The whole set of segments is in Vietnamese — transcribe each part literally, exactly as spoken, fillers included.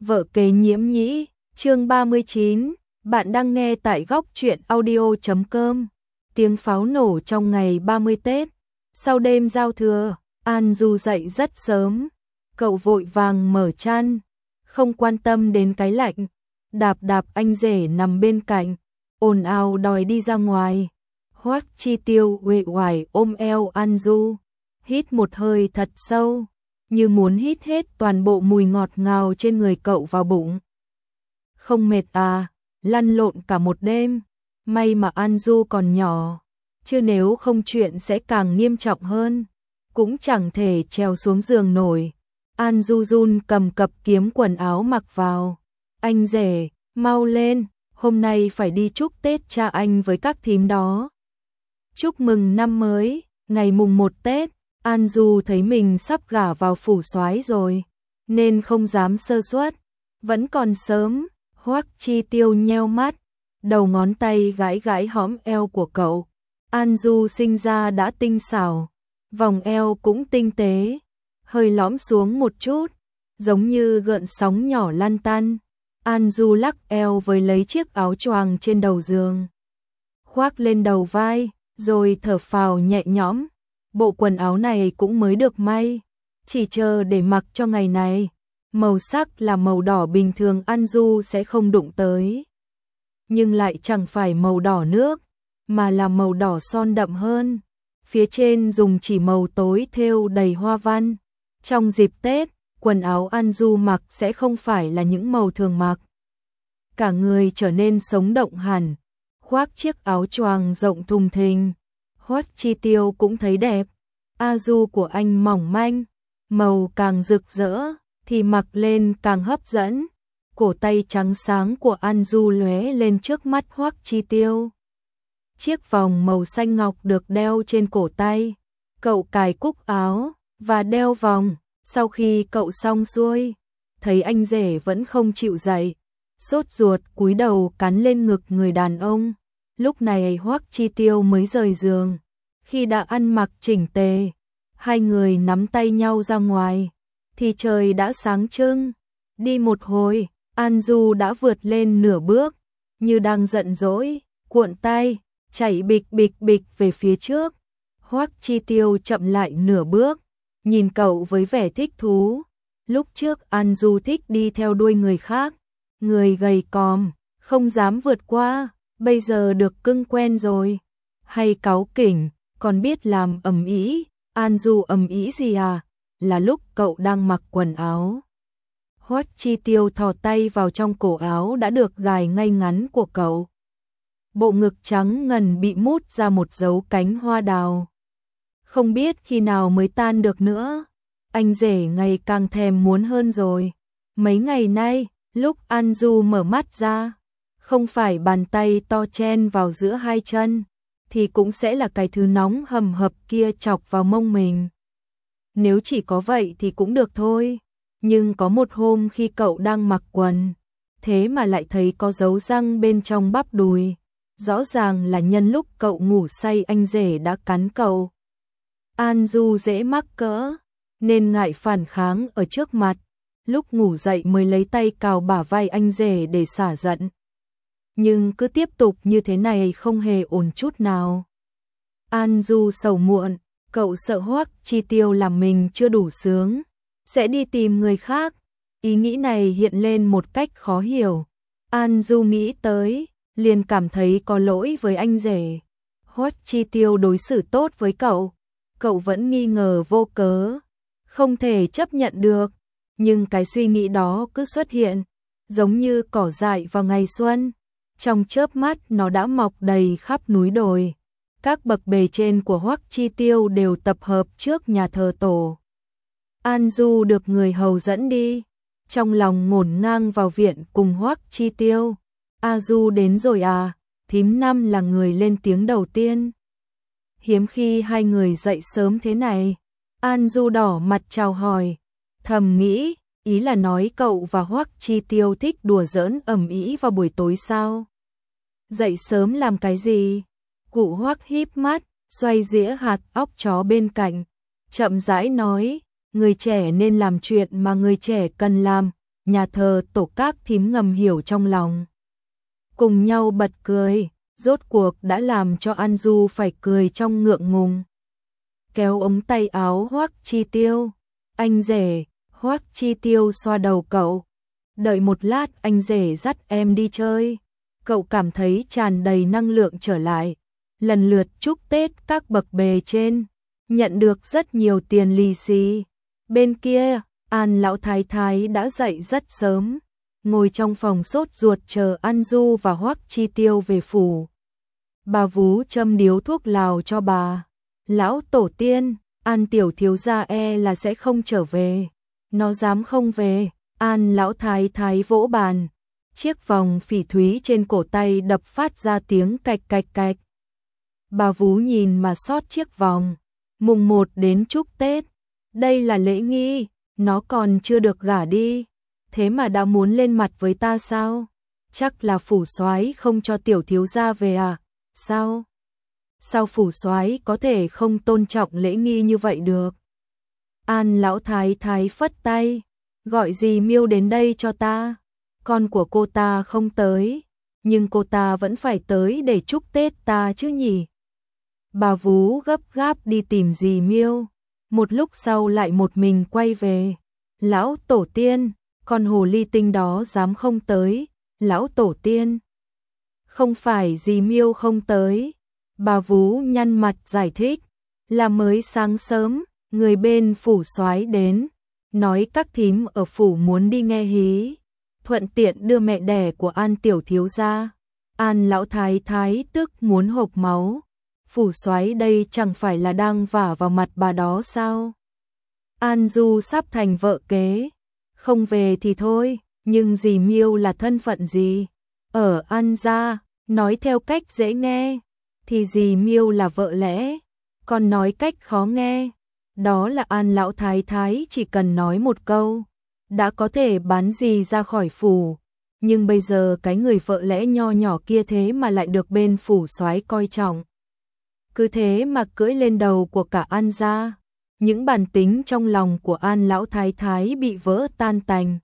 Vợ kế Nhiễm Nhĩ, chương ba mươi chín, bạn đang nghe tại góc truyện audio chấm com. Tiếng pháo nổ trong ngày ba mươi Tết. Sau đêm giao thừa, An Du dậy rất sớm. Cậu vội vàng mở chăn, không quan tâm đến cái lạnh, đạp đạp anh rể nằm bên cạnh, ồn ào đòi đi ra ngoài. Hoắc Chi Tiêu uể oải ôm eo An Du, hít một hơi thật sâu, như muốn hít hết toàn bộ mùi ngọt ngào trên người cậu vào bụng. Không mệt à, lăn lộn cả một đêm, may mà An Du còn nhỏ, chứ nếu không chuyện sẽ càng nghiêm trọng hơn, cũng chẳng thể trèo xuống giường nổi. An Du run cầm cập kiếm quần áo mặc vào. Anh rể, mau lên, hôm nay phải đi chúc Tết cha anh với các thím đó. Chúc mừng năm mới, ngày mùng một Tết. An Du thấy mình sắp gả vào phủ soái rồi, nên không dám sơ suất. Vẫn còn sớm. Hoắc Chi Tiêu nheo mắt, đầu ngón tay gãi gãi hõm eo của cậu. An Du sinh ra đã tinh xảo, vòng eo cũng tinh tế, hơi lõm xuống một chút, giống như gợn sóng nhỏ lăn tăn. An Du lắc eo với lấy chiếc áo choàng trên đầu giường, khoác lên đầu vai, rồi thở phào nhẹ nhõm. Bộ quần áo này cũng mới được may, chỉ chờ để mặc cho ngày này. Màu sắc là màu đỏ bình thường An Du sẽ không đụng tới, nhưng lại chẳng phải màu đỏ nước, mà là màu đỏ son đậm hơn. Phía trên dùng chỉ màu tối thêu đầy hoa văn. Trong dịp Tết, quần áo An Du mặc sẽ không phải là những màu thường mặc. Cả người trở nên sống động hẳn, khoác chiếc áo choàng rộng thùng thình. Hoắc Chi Tiêu cũng thấy đẹp. A Du của anh mỏng manh, màu càng rực rỡ thì mặc lên càng hấp dẫn. Cổ tay trắng sáng của An Du lóe lên trước mắt Hoắc Chi Tiêu. Chiếc vòng màu xanh ngọc được đeo trên cổ tay. Cậu cài cúc áo và đeo vòng. Sau khi cậu xong xuôi, thấy anh rể vẫn không chịu dậy, sốt ruột cúi đầu cắn lên ngực người đàn ông. Lúc này Hoắc Chi Tiêu mới rời giường. Khi đã ăn mặc chỉnh tề, hai người nắm tay nhau ra ngoài, thì trời đã sáng trưng. Đi một hồi, An Du đã vượt lên nửa bước, như đang giận dỗi, cuộn tay, chạy bịch bịch bịch về phía trước. Hoắc Chi Tiêu chậm lại nửa bước, nhìn cậu với vẻ thích thú. Lúc trước An Du thích đi theo đuôi người khác, người gầy còm, không dám vượt qua, bây giờ được cưng quen rồi. Hay cáu kỉnh, còn biết làm ầm ĩ. An Du ầm ĩ gì à? Là lúc cậu đang mặc quần áo. Hoắc Chi Tiêu thò tay vào trong cổ áo đã được gài ngay ngắn của cậu. Bộ ngực trắng ngần bị mút ra một dấu cánh hoa đào. Không biết khi nào mới tan được nữa. Anh rể ngày càng thèm muốn hơn rồi. Mấy ngày nay, lúc An Du mở mắt ra, không phải bàn tay to chen vào giữa hai chân, thì cũng sẽ là cái thứ nóng hầm hập kia chọc vào mông mình. Nếu chỉ có vậy thì cũng được thôi. Nhưng có một hôm khi cậu đang mặc quần, thế mà lại thấy có dấu răng bên trong bắp đùi. Rõ ràng là nhân lúc cậu ngủ say anh rể đã cắn cậu. An Du dễ mắc cỡ, nên ngại phản kháng ở trước mặt. Lúc ngủ dậy mới lấy tay cào bả vai anh rể để xả giận. Nhưng cứ tiếp tục như thế này không hề ổn chút nào. An Du sầu muộn, cậu sợ Hoắc Chi Tiêu làm mình chưa đủ sướng, sẽ đi tìm người khác. Ý nghĩ này hiện lên một cách khó hiểu. An Du nghĩ tới, liền cảm thấy có lỗi với anh rể. Hoắc Chi Tiêu đối xử tốt với cậu, cậu vẫn nghi ngờ vô cớ, không thể chấp nhận được. Nhưng cái suy nghĩ đó cứ xuất hiện, giống như cỏ dại vào ngày xuân. Trong chớp mắt nó đã mọc đầy khắp núi đồi. Các bậc bề trên của Hoắc Chi Tiêu đều tập hợp trước nhà thờ tổ. An Du được người hầu dẫn đi, trong lòng ngổn ngang vào viện cùng Hoắc Chi Tiêu. A Du đến rồi à? Thím Năm là người lên tiếng đầu tiên. Hiếm khi hai người dậy sớm thế này. An Du đỏ mặt chào hỏi, thầm nghĩ, ý là nói cậu và Hoắc Chi Tiêu thích đùa giỡn ầm ĩ vào buổi tối sao? Dậy sớm làm cái gì? Cụ Hoắc híp mắt, xoay dĩa hạt óc chó bên cạnh, chậm rãi nói, người trẻ nên làm chuyện mà người trẻ cần làm, nhà thờ tổ các thím ngầm hiểu trong lòng. Cùng nhau bật cười, rốt cuộc đã làm cho An Du phải cười trong ngượng ngùng. Kéo ống tay áo Hoắc Chi Tiêu, anh rể. Hoắc Chi Tiêu xoa đầu cậu. Đợi một lát anh rể dắt em đi chơi. Cậu cảm thấy tràn đầy năng lượng trở lại. Lần lượt chúc Tết các bậc bề trên. Nhận được rất nhiều tiền lì xì. Bên kia, An lão thái thái đã dậy rất sớm. Ngồi trong phòng sốt ruột chờ An Du và Hoắc Chi Tiêu về phủ. Bà vú châm điếu thuốc lào cho bà. Lão tổ tiên, An tiểu thiếu gia e là sẽ không trở về. Nó dám không về. An lão thái thái vỗ bàn. Chiếc vòng phỉ thúy trên cổ tay đập phát ra tiếng cạch cạch cạch. Bà vú nhìn mà xót chiếc vòng. Mùng một đến chúc Tết. Đây là lễ nghi, nó còn chưa được gả đi. Thế mà đã muốn lên mặt với ta sao? Chắc là phủ soái không cho tiểu thiếu gia về à? Sao? Sao phủ soái có thể không tôn trọng lễ nghi như vậy được? An lão thái thái phất tay, gọi dì Miêu đến đây cho ta. Con của cô ta không tới, nhưng cô ta vẫn phải tới để chúc Tết ta chứ nhỉ? Bà vú gấp gáp đi tìm dì Miêu, một lúc sau lại một mình quay về. Lão tổ tiên, con hồ ly tinh đó dám không tới. Lão tổ tiên, không phải dì Miêu không tới. Bà vú nhăn mặt giải thích, là mới sáng sớm, người bên phủ soái đến, nói các thím ở phủ muốn đi nghe hí, thuận tiện đưa mẹ đẻ của An tiểu thiếu gia. An lão thái thái tức muốn hộc máu. Phủ soái đây chẳng phải là đang vả vào mặt bà đó sao? An Du sắp thành vợ kế, không về thì thôi, nhưng dì Miêu là thân phận gì? Ở An gia, nói theo cách dễ nghe, thì dì Miêu là vợ lẽ, còn nói cách khó nghe, đó là An lão thái thái chỉ cần nói một câu, đã có thể bán dì ra khỏi phủ. Nhưng bây giờ cái người vợ lẽ nho nhỏ kia thế mà lại được bên phủ soái coi trọng. Cứ thế mà cưỡi lên đầu của cả An gia, những bản tính trong lòng của An lão thái thái bị vỡ tan tành.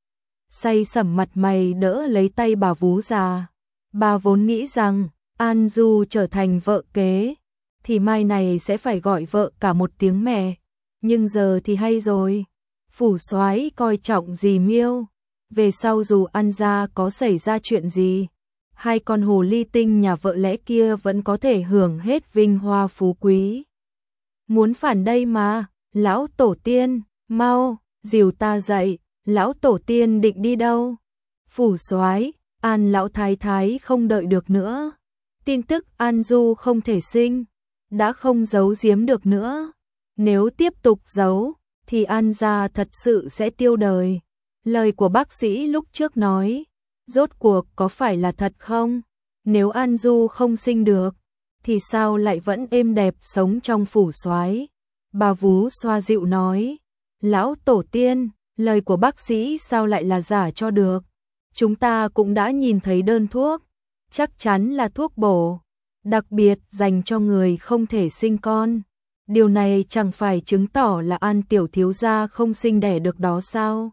Say sẩm mặt mày đỡ lấy tay bà vú già. Bà vốn nghĩ rằng An Du trở thành vợ kế thì mai này sẽ phải gọi vợ cả một tiếng mẹ, nhưng giờ thì hay rồi, phủ soái coi trọng dì Miêu, về sau dù An gia có xảy ra chuyện gì, hai con hồ ly tinh nhà vợ lẽ kia vẫn có thể hưởng hết vinh hoa phú quý. Muốn phản đây mà, lão tổ tiên, mau, dìu ta dậy, lão tổ tiên định đi đâu? Phủ soái, An lão thái thái không đợi được nữa. Tin tức An Du không thể sinh, đã không giấu giếm được nữa. Nếu tiếp tục giấu, thì An gia thật sự sẽ tiêu đời. Lời của bác sĩ lúc trước nói, rốt cuộc có phải là thật không? Nếu An Du không sinh được, thì sao lại vẫn êm đẹp sống trong phủ soái? Bà vú xoa dịu nói, lão tổ tiên, lời của bác sĩ sao lại là giả cho được? Chúng ta cũng đã nhìn thấy đơn thuốc, chắc chắn là thuốc bổ, đặc biệt dành cho người không thể sinh con. Điều này chẳng phải chứng tỏ là An tiểu thiếu gia không sinh đẻ được đó sao?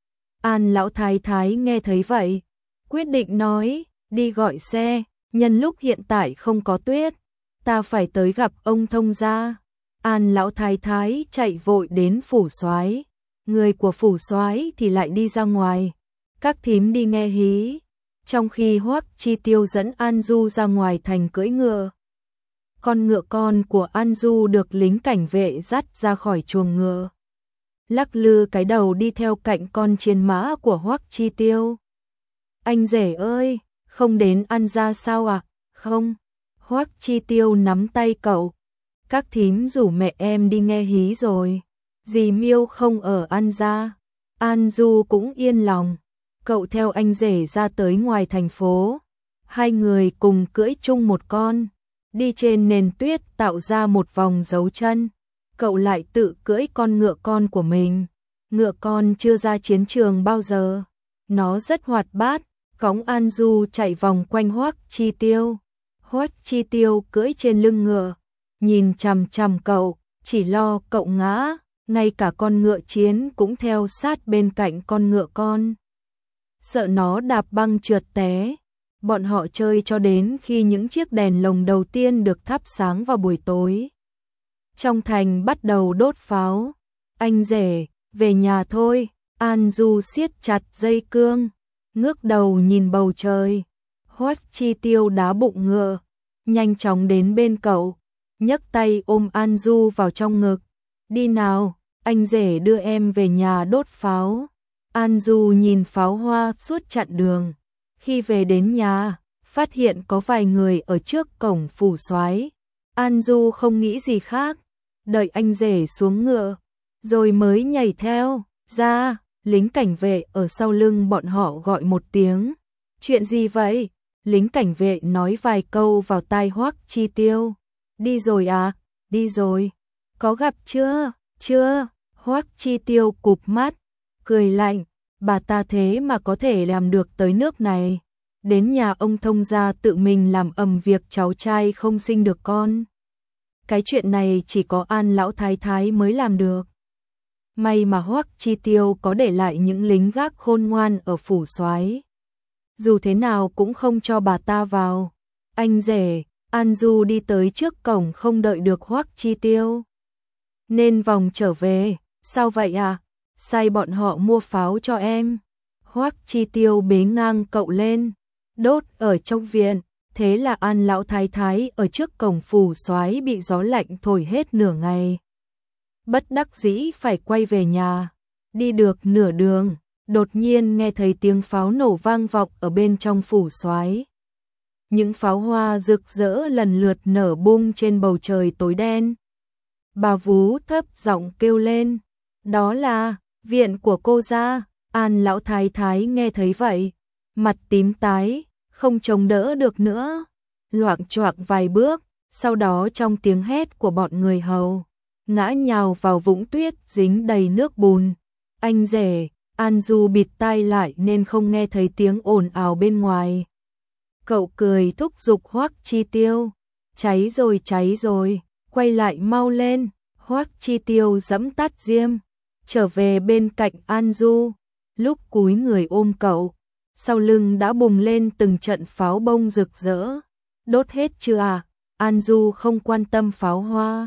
An lão thái thái nghe thấy vậy, quyết định nói, đi gọi xe, nhân lúc hiện tại không có tuyết, ta phải tới gặp ông thông gia. An lão thái thái chạy vội đến phủ soái, người của phủ soái thì lại đi ra ngoài, các thím đi nghe hí, trong khi Hoắc Chi Tiêu dẫn An Du ra ngoài thành cưỡi ngựa. Con ngựa con của An Du được lính cảnh vệ dắt ra khỏi chuồng ngựa, lắc lư cái đầu đi theo cạnh con chiến mã của Hoắc Chi Tiêu. Anh rể ơi, không đến An gia sao ạ? À? Không. Hoắc Chi Tiêu nắm tay cậu. Các thím rủ mẹ em đi nghe hí rồi. Dì Miêu không ở An gia. An Du cũng yên lòng. Cậu theo anh rể ra tới ngoài thành phố. Hai người cùng cưỡi chung một con, đi trên nền tuyết tạo ra một vòng dấu chân. Cậu lại tự cưỡi con ngựa con của mình. Ngựa con chưa ra chiến trường bao giờ. Nó rất hoạt bát, cõng An Du chạy vòng quanh Hoắc Chi Tiêu. Hoắc Chi Tiêu cưỡi trên lưng ngựa, nhìn chằm chằm cậu, chỉ lo cậu ngã, ngay cả con ngựa chiến cũng theo sát bên cạnh con ngựa con. sợ nó đạp băng trượt té. Bọn họ chơi cho đến khi những chiếc đèn lồng đầu tiên được thắp sáng vào buổi tối. Trong thành bắt đầu đốt pháo. Anh rể, về nhà thôi. An Du siết chặt dây cương, ngước đầu nhìn bầu trời. Hoắc Chi Tiêu đá bụng ngựa, nhanh chóng đến bên cậu, nhấc tay ôm An Du vào trong ngực. Đi nào, anh rể đưa em về nhà đốt pháo. An Du nhìn pháo hoa suốt chặng đường. Khi về đến nhà, phát hiện có vài người ở trước cổng phủ soái. An Du không nghĩ gì khác, đợi anh rể xuống ngựa, rồi mới nhảy theo. Ra, lính cảnh vệ ở sau lưng bọn họ gọi một tiếng. Chuyện gì vậy? Lính cảnh vệ nói vài câu vào tai Hoắc Chi Tiêu. Đi rồi à? Đi rồi. Có gặp chưa? Chưa. Hoắc Chi Tiêu cụp mắt, cười lạnh. Bà ta thế mà có thể làm được tới nước này. Đến nhà ông thông gia tự mình làm ầm việc cháu trai không sinh được con. Cái chuyện này chỉ có An lão thái thái mới làm được. May mà Hoắc Chi Tiêu có để lại những lính gác khôn ngoan ở phủ soái. Dù thế nào cũng không cho bà ta vào. Anh rể, An Du đi tới trước cổng không đợi được Hoắc Chi Tiêu, nên vòng trở về. Sao vậy à? Sai bọn họ mua pháo cho em. Hoắc Chi Tiêu bế ngang cậu lên, đốt ở trong viện. Thế là An lão thái thái ở trước cổng phủ soái bị gió lạnh thổi hết nửa ngày. Bất đắc dĩ phải quay về nhà. Đi được nửa đường, đột nhiên nghe thấy tiếng pháo nổ vang vọng ở bên trong phủ soái. Những pháo hoa rực rỡ lần lượt nở bung trên bầu trời tối đen. Bà Vú thấp giọng kêu lên, đó là viện của cô gia. An lão thái thái nghe thấy vậy, mặt tím tái, không chống đỡ được nữa, loạng choạng vài bước, sau đó trong tiếng hét của bọn người hầu, ngã nhào vào vũng tuyết dính đầy nước bùn. Anh rể, An Du bịt tai lại nên không nghe thấy tiếng ồn ào bên ngoài. Cậu cười thúc giục Hoắc Chi Tiêu, cháy rồi cháy rồi, quay lại mau lên. Hoắc Chi Tiêu giẫm tắt diêm, trở về bên cạnh An Du, lúc cúi người ôm cậu, sau lưng đã bùng lên từng trận pháo bông rực rỡ. Đốt hết chưa à? An Du không quan tâm pháo hoa,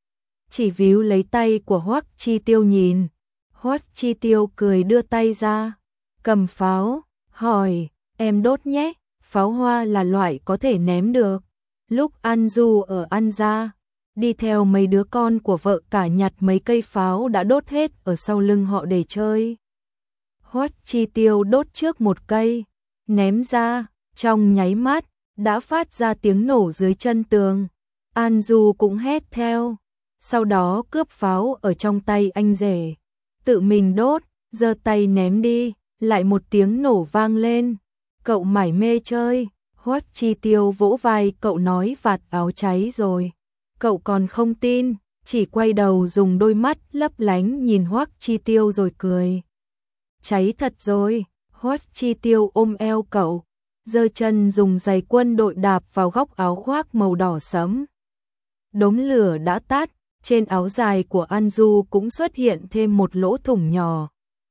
chỉ víu lấy tay của Hoắc Chi Tiêu nhìn. Hoắc Chi Tiêu cười đưa tay ra, cầm pháo, hỏi, em đốt nhé. Pháo hoa là loại có thể ném được. Lúc An Du ở An gia, đi theo mấy đứa con của vợ cả nhặt mấy cây pháo đã đốt hết ở sau lưng họ để chơi. Hoắc Chi Tiêu đốt trước một cây, ném ra, trong nháy mắt, đã phát ra tiếng nổ dưới chân tường. An Du cũng hét theo, sau đó cướp pháo ở trong tay anh rể, tự mình đốt, giơ tay ném đi, lại một tiếng nổ vang lên. Cậu mải mê chơi. Hoắc Chi Tiêu vỗ vai cậu nói vạt áo cháy rồi. Cậu còn không tin, chỉ quay đầu dùng đôi mắt lấp lánh nhìn Hoắc Chi Tiêu rồi cười. Cháy thật rồi. Hoắc Chi Tiêu ôm eo cậu, giơ chân dùng giày quân đội đạp vào góc áo khoác màu đỏ sẫm. Đốm lửa đã tắt, trên áo dài của An Du cũng xuất hiện thêm một lỗ thủng nhỏ.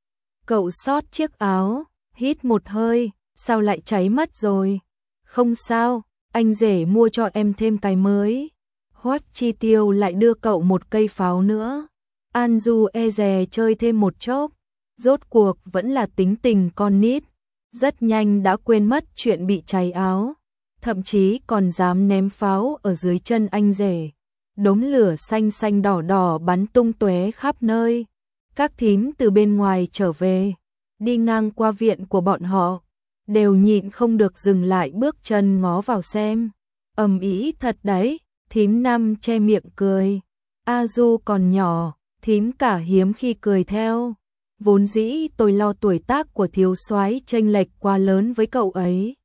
Cậu xót chiếc áo, hít một hơi, sao lại cháy mất rồi? Không sao, anh rể mua cho em thêm cái mới. Hoắc Chi Tiêu lại đưa cậu một cây pháo nữa. An Du e dè chơi thêm một chốc, rốt cuộc vẫn là tính tình con nít, rất nhanh đã quên mất chuyện bị cháy áo, thậm chí còn dám ném pháo ở dưới chân anh rể. Đốm lửa xanh xanh đỏ đỏ bắn tung tóe khắp nơi. Các thím từ bên ngoài trở về, đi ngang qua viện của bọn họ, đều nhịn không được dừng lại bước chân ngó vào xem. Ầm ĩ thật đấy. Thím Năm che miệng cười. A Du còn nhỏ, thím cả hiếm khi cười theo. Vốn dĩ tôi lo tuổi tác của thiếu soái chênh lệch quá lớn với cậu ấy,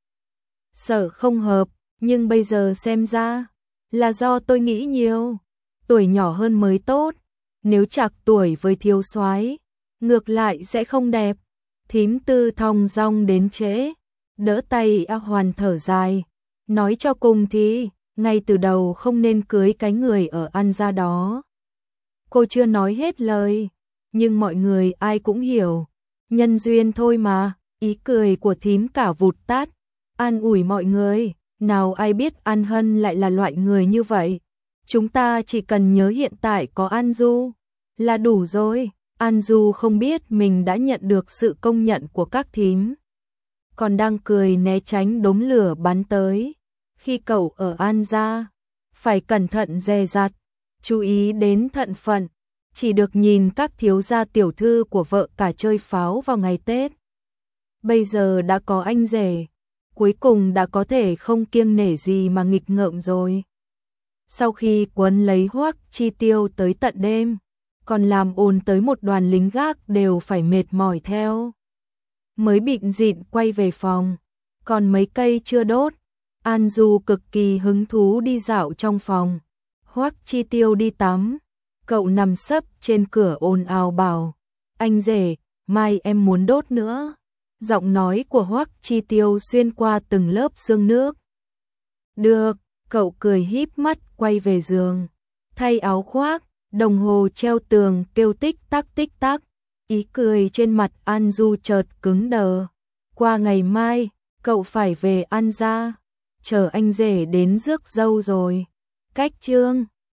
sợ không hợp, nhưng bây giờ xem ra là do tôi nghĩ nhiều. Tuổi nhỏ hơn mới tốt, nếu chạc tuổi với thiếu soái, ngược lại sẽ không đẹp. Thím Tư thong dong đến trễ, đỡ tay A Hoàn thở dài, nói cho cùng thì ngay từ đầu không nên cưới cái người ở An gia đó. Cô chưa nói hết lời, nhưng mọi người ai cũng hiểu, nhân duyên thôi mà. Ý cười của thím cả vụt tắt, an ủi mọi người, nào ai biết An Hân lại là loại người như vậy. Chúng ta chỉ cần nhớ hiện tại có An Du là đủ rồi. An Du không biết mình đã nhận được sự công nhận của các thím, còn đang cười né tránh đốm lửa bắn tới. Khi cậu ở An gia, phải cẩn thận dè dặt, chú ý đến thận phận, chỉ được nhìn các thiếu gia tiểu thư của vợ cả chơi pháo vào ngày Tết. Bây giờ đã có anh rể, cuối cùng đã có thể không kiêng nể gì mà nghịch ngợm rồi. Sau khi quấn lấy Hoắc Chi Tiêu tới tận đêm, còn làm ồn tới một đoàn lính gác đều phải mệt mỏi theo. Mới bịn dịn quay về phòng, còn mấy cây chưa đốt. An Du cực kỳ hứng thú đi dạo trong phòng. Hoắc Chi Tiêu đi tắm, cậu nằm sấp trên cửa ồn ào bảo, anh rể, mai em muốn đốt nữa. Giọng nói của Hoắc Chi Tiêu xuyên qua từng lớp sương nước. Được, cậu cười híp mắt quay về giường, thay áo khoác, đồng hồ treo tường kêu tích tắc tích tắc. Ý cười trên mặt An Du chợt cứng đờ. Qua ngày mai, cậu phải về An gia, chờ anh rể đến rước dâu rồi. Cách chương